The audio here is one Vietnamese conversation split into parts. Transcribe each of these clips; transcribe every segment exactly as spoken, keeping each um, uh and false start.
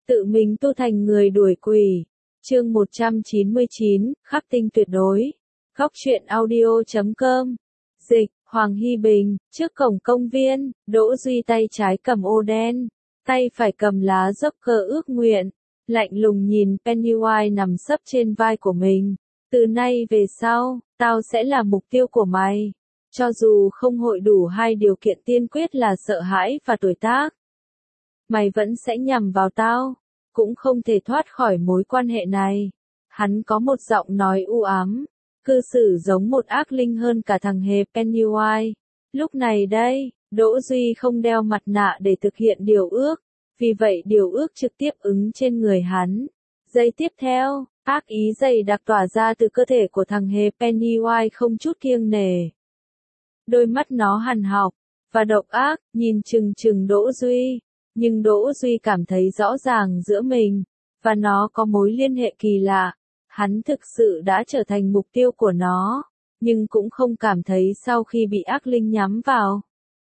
tự mình tu thành người đuổi quỷ. Chương một trăm chín mươi chín, khắc tinh tuyệt đối. Góc truyện audio chấm com. Dịch, Hoàng Hy Bình, trước cổng công viên, Đỗ Duy tay trái cầm ô đen, tay phải cầm lá dốc cơ ước nguyện, lạnh lùng nhìn Pennywise nằm sấp trên vai của mình. Từ nay về sau, tao sẽ là mục tiêu của mày. Cho dù không hội đủ hai điều kiện tiên quyết là sợ hãi và tuổi tác, mày vẫn sẽ nhằm vào tao, cũng không thể thoát khỏi mối quan hệ này. Hắn có một giọng nói u ám, cư xử giống một ác linh hơn cả thằng hề Pennywise. Lúc này đây, Đỗ Duy không đeo mặt nạ để thực hiện điều ước, vì vậy điều ước trực tiếp ứng trên người hắn. Giây tiếp theo, ác ý dày đặc tỏa ra từ cơ thể của thằng hề Pennywise không chút kiêng nể. Đôi mắt nó hằn học và độc ác, nhìn chừng chừng Đỗ Duy, nhưng Đỗ Duy cảm thấy rõ ràng giữa mình và nó có mối liên hệ kỳ lạ. Hắn thực sự đã trở thành mục tiêu của nó, nhưng cũng không cảm thấy sau khi bị ác linh nhắm vào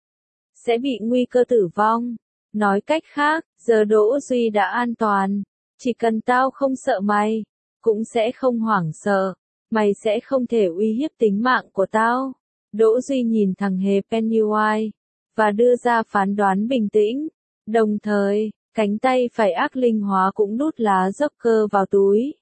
sẽ bị nguy cơ tử vong. Nói cách khác, giờ Đỗ Duy đã an toàn, chỉ cần tao không sợ mày, cũng sẽ không hoảng sợ, mày sẽ không thể uy hiếp tính mạng của tao. Đỗ Duy nhìn thằng hề Pennywise và đưa ra phán đoán bình tĩnh, đồng thời, cánh tay phải ác linh hóa cũng đút lá dốc cơ vào túi.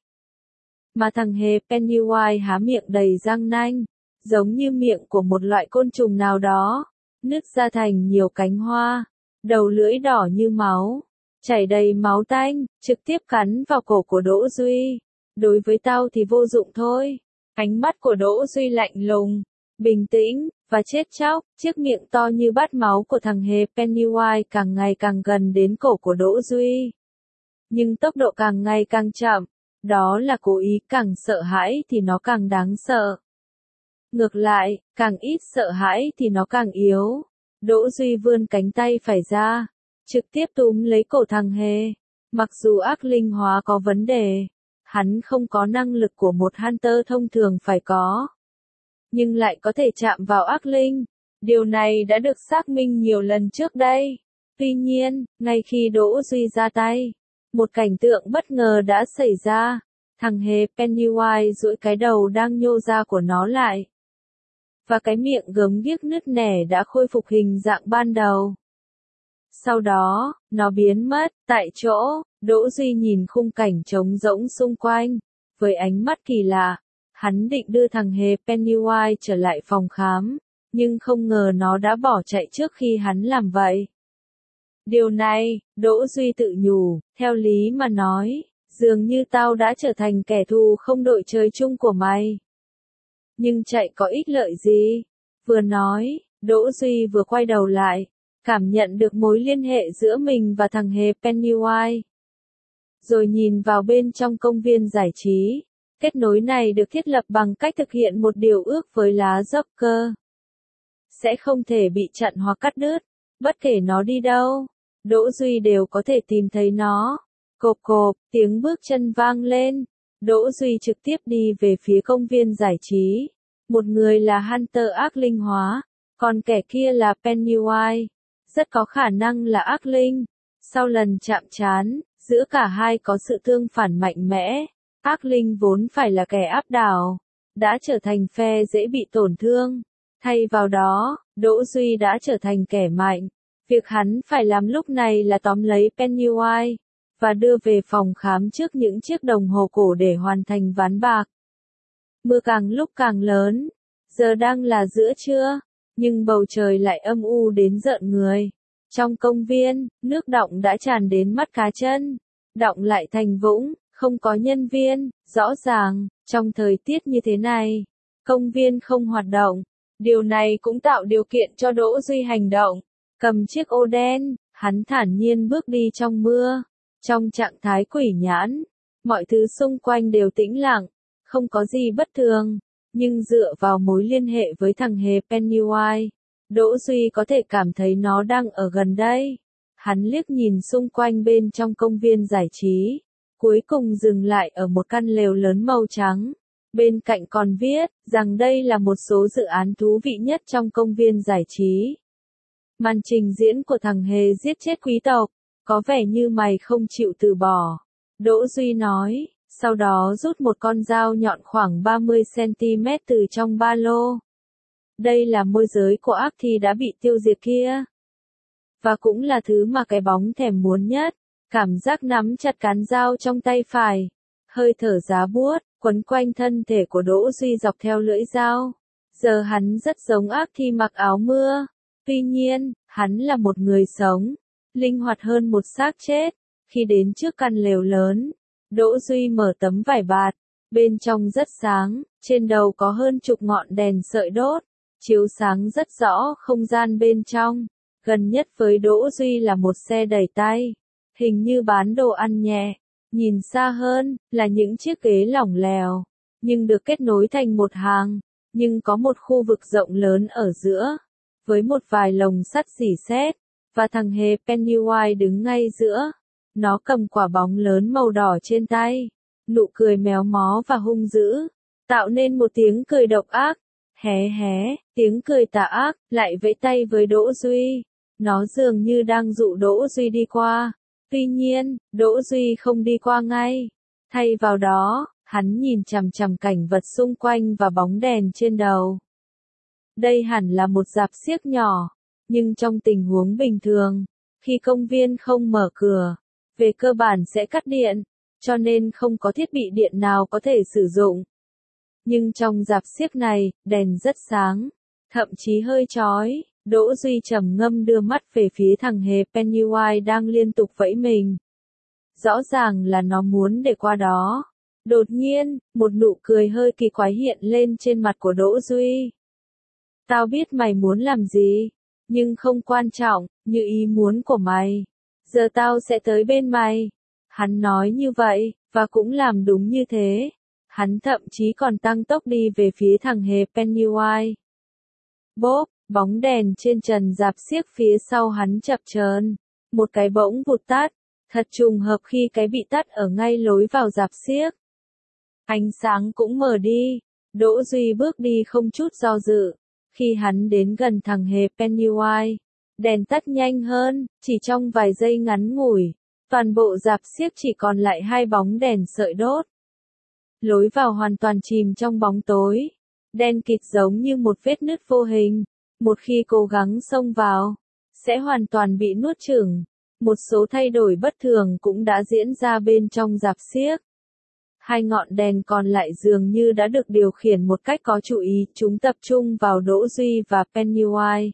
Mà thằng hề Pennywise há miệng đầy răng nanh, giống như miệng của một loại côn trùng nào đó, nứt ra thành nhiều cánh hoa, đầu lưỡi đỏ như máu, chảy đầy máu tanh, trực tiếp cắn vào cổ của Đỗ Duy. Đối với tao thì vô dụng thôi. Ánh mắt của Đỗ Duy lạnh lùng, bình tĩnh, và chết chóc, chiếc miệng to như bát máu của thằng hề Pennywise càng ngày càng gần đến cổ của Đỗ Duy. Nhưng tốc độ càng ngày càng chậm, đó là cố ý, càng sợ hãi thì nó càng đáng sợ. Ngược lại, càng ít sợ hãi thì nó càng yếu. Đỗ Duy vươn cánh tay phải ra, trực tiếp túm lấy cổ thằng hề. Mặc dù ác linh hóa có vấn đề, hắn không có năng lực của một hunter thông thường phải có, nhưng lại có thể chạm vào ác linh. Điều này đã được xác minh nhiều lần trước đây. Tuy nhiên, ngay khi Đỗ Duy ra tay, một cảnh tượng bất ngờ đã xảy ra. Thằng hề Pennywise duỗi cái đầu đang nhô ra của nó lại, và cái miệng gớm ghiếc nứt nẻ đã khôi phục hình dạng ban đầu. Sau đó, nó biến mất tại chỗ. Đỗ Duy nhìn khung cảnh trống rỗng xung quanh với ánh mắt kỳ lạ. Hắn định đưa thằng hề Pennywise trở lại phòng khám, nhưng không ngờ nó đã bỏ chạy trước khi hắn làm vậy. Điều này, Đỗ Duy tự nhủ, theo lý mà nói, dường như tao đã trở thành kẻ thù không đội trời chung của mày. Nhưng chạy có ích lợi gì? Vừa nói, Đỗ Duy vừa quay đầu lại, cảm nhận được mối liên hệ giữa mình và thằng hề Pennywise. Rồi nhìn vào bên trong công viên giải trí. Kết nối này được thiết lập bằng cách thực hiện một điều ước với lá dốc cơ. Sẽ không thể bị chặn hoặc cắt đứt, bất kể nó đi đâu, Đỗ Duy đều có thể tìm thấy nó. Cộp cộp, tiếng bước chân vang lên. Đỗ Duy trực tiếp đi về phía công viên giải trí. Một người là hunter ác linh hóa, còn kẻ kia là Pennywise. Rất có khả năng là ác linh. Sau lần chạm trán, giữa cả hai có sự tương phản mạnh mẽ. Ác linh vốn phải là kẻ áp đảo, đã trở thành phe dễ bị tổn thương. Thay vào đó, Đỗ Duy đã trở thành kẻ mạnh. Việc hắn phải làm lúc này là tóm lấy Pennywise và đưa về phòng khám trước những chiếc đồng hồ cổ để hoàn thành ván bạc. Mưa càng lúc càng lớn. Giờ đang là giữa trưa, nhưng bầu trời lại âm u đến rợn người. Trong công viên, nước đọng đã tràn đến mắt cá chân, đọng lại thành vũng. Không có nhân viên. Rõ ràng, trong thời tiết như thế này, công viên không hoạt động. Điều này cũng tạo điều kiện cho Đỗ Duy hành động. Cầm chiếc ô đen, hắn thản nhiên bước đi trong mưa, trong trạng thái quỷ nhãn. Mọi thứ xung quanh đều tĩnh lặng, không có gì bất thường. Nhưng dựa vào mối liên hệ với thằng hề Pennywise, Đỗ Duy có thể cảm thấy nó đang ở gần đây. Hắn liếc nhìn xung quanh bên trong công viên giải trí, cuối cùng dừng lại ở một căn lều lớn màu trắng. Bên cạnh còn viết rằng đây là một số dự án thú vị nhất trong công viên giải trí. Màn trình diễn của thằng hề giết chết quý tộc, có vẻ như mày không chịu từ bỏ. Đỗ Duy nói, sau đó rút một con dao nhọn khoảng ba mươi xăng-ti-mét từ trong ba lô. Đây là môi giới của ác thi đã bị tiêu diệt kia. Và cũng là thứ mà cái bóng thèm muốn nhất. Cảm giác nắm chặt cán dao trong tay phải. Hơi thở giá buốt, quấn quanh thân thể của Đỗ Duy dọc theo lưỡi dao. Giờ hắn rất giống ác thi mặc áo mưa. Tuy nhiên, hắn là một người sống. Linh hoạt hơn một xác chết. Khi đến trước căn lều lớn, Đỗ Duy mở tấm vải bạt. Bên trong rất sáng, trên đầu có hơn chục ngọn đèn sợi đốt. Chiếu sáng rất rõ không gian bên trong. Gần nhất với Đỗ Duy là một xe đẩy tay. Hình như bán đồ ăn nhẹ. Nhìn xa hơn, là những chiếc ghế lỏng lẻo. Nhưng được kết nối thành một hàng. Nhưng có một khu vực rộng lớn ở giữa. Với một vài lồng sắt rỉ sét. Và thằng hề Pennywise đứng ngay giữa. Nó cầm quả bóng lớn màu đỏ trên tay. Nụ cười méo mó và hung dữ. Tạo nên một tiếng cười độc ác. Hé hé, tiếng cười tà ác, lại vẫy tay với Đỗ Duy. Nó dường như đang dụ Đỗ Duy đi qua. Tuy nhiên, Đỗ Duy không đi qua ngay. Thay vào đó, hắn nhìn chằm chằm cảnh vật xung quanh và bóng đèn trên đầu. Đây hẳn là một rạp xiếc nhỏ. Nhưng trong tình huống bình thường, khi công viên không mở cửa, về cơ bản sẽ cắt điện, cho nên không có thiết bị điện nào có thể sử dụng. Nhưng trong rạp xiếc này, đèn rất sáng, thậm chí hơi chói. Đỗ Duy trầm ngâm đưa mắt về phía thằng hề Pennywise đang liên tục vẫy mình. Rõ ràng là nó muốn để qua đó. Đột nhiên, một nụ cười hơi kỳ quái hiện lên trên mặt của Đỗ Duy. Tao biết mày muốn làm gì, nhưng không quan trọng, như ý muốn của mày. Giờ tao sẽ tới bên mày. Hắn nói như vậy, và cũng làm đúng như thế. Hắn thậm chí còn tăng tốc đi về phía thằng hề Pennywise. Bốp, bóng đèn trên trần rạp xiếc phía sau hắn chập chờn. Một cái bỗng vụt tắt. Thật trùng hợp khi cái bị tắt ở ngay lối vào rạp xiếc. Ánh sáng cũng mở đi. Đỗ Duy bước đi không chút do dự. Khi hắn đến gần thằng hề Pennywise, đèn tắt nhanh hơn, chỉ trong vài giây ngắn ngủi. Toàn bộ rạp xiếc chỉ còn lại hai bóng đèn sợi đốt. Lối vào hoàn toàn chìm trong bóng tối. Đen kịt giống như một vết nứt vô hình. Một khi cố gắng xông vào, sẽ hoàn toàn bị nuốt chửng. Một số thay đổi bất thường cũng đã diễn ra bên trong rạp xiếc. Hai ngọn đèn còn lại dường như đã được điều khiển một cách có chú ý, chúng tập trung vào Đỗ Duy và Pennywise.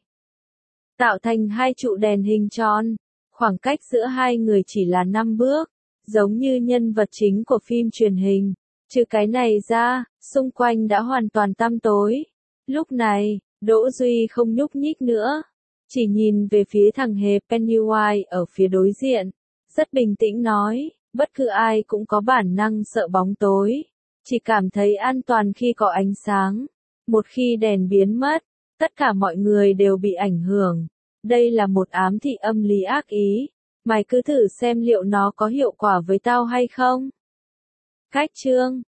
Tạo thành hai trụ đèn hình tròn. Khoảng cách giữa hai người chỉ là năm bước, giống như nhân vật chính của phim truyền hình. Trừ cái này ra, xung quanh đã hoàn toàn tăm tối. Lúc này, Đỗ Duy không nhúc nhích nữa, chỉ nhìn về phía thằng hề Pennywise ở phía đối diện. Rất bình tĩnh nói, bất cứ ai cũng có bản năng sợ bóng tối, chỉ cảm thấy an toàn khi có ánh sáng. Một khi đèn biến mất, tất cả mọi người đều bị ảnh hưởng. Đây là một ám thị âm lý ác ý. Mày cứ thử xem liệu nó có hiệu quả với tao hay không. Cách chương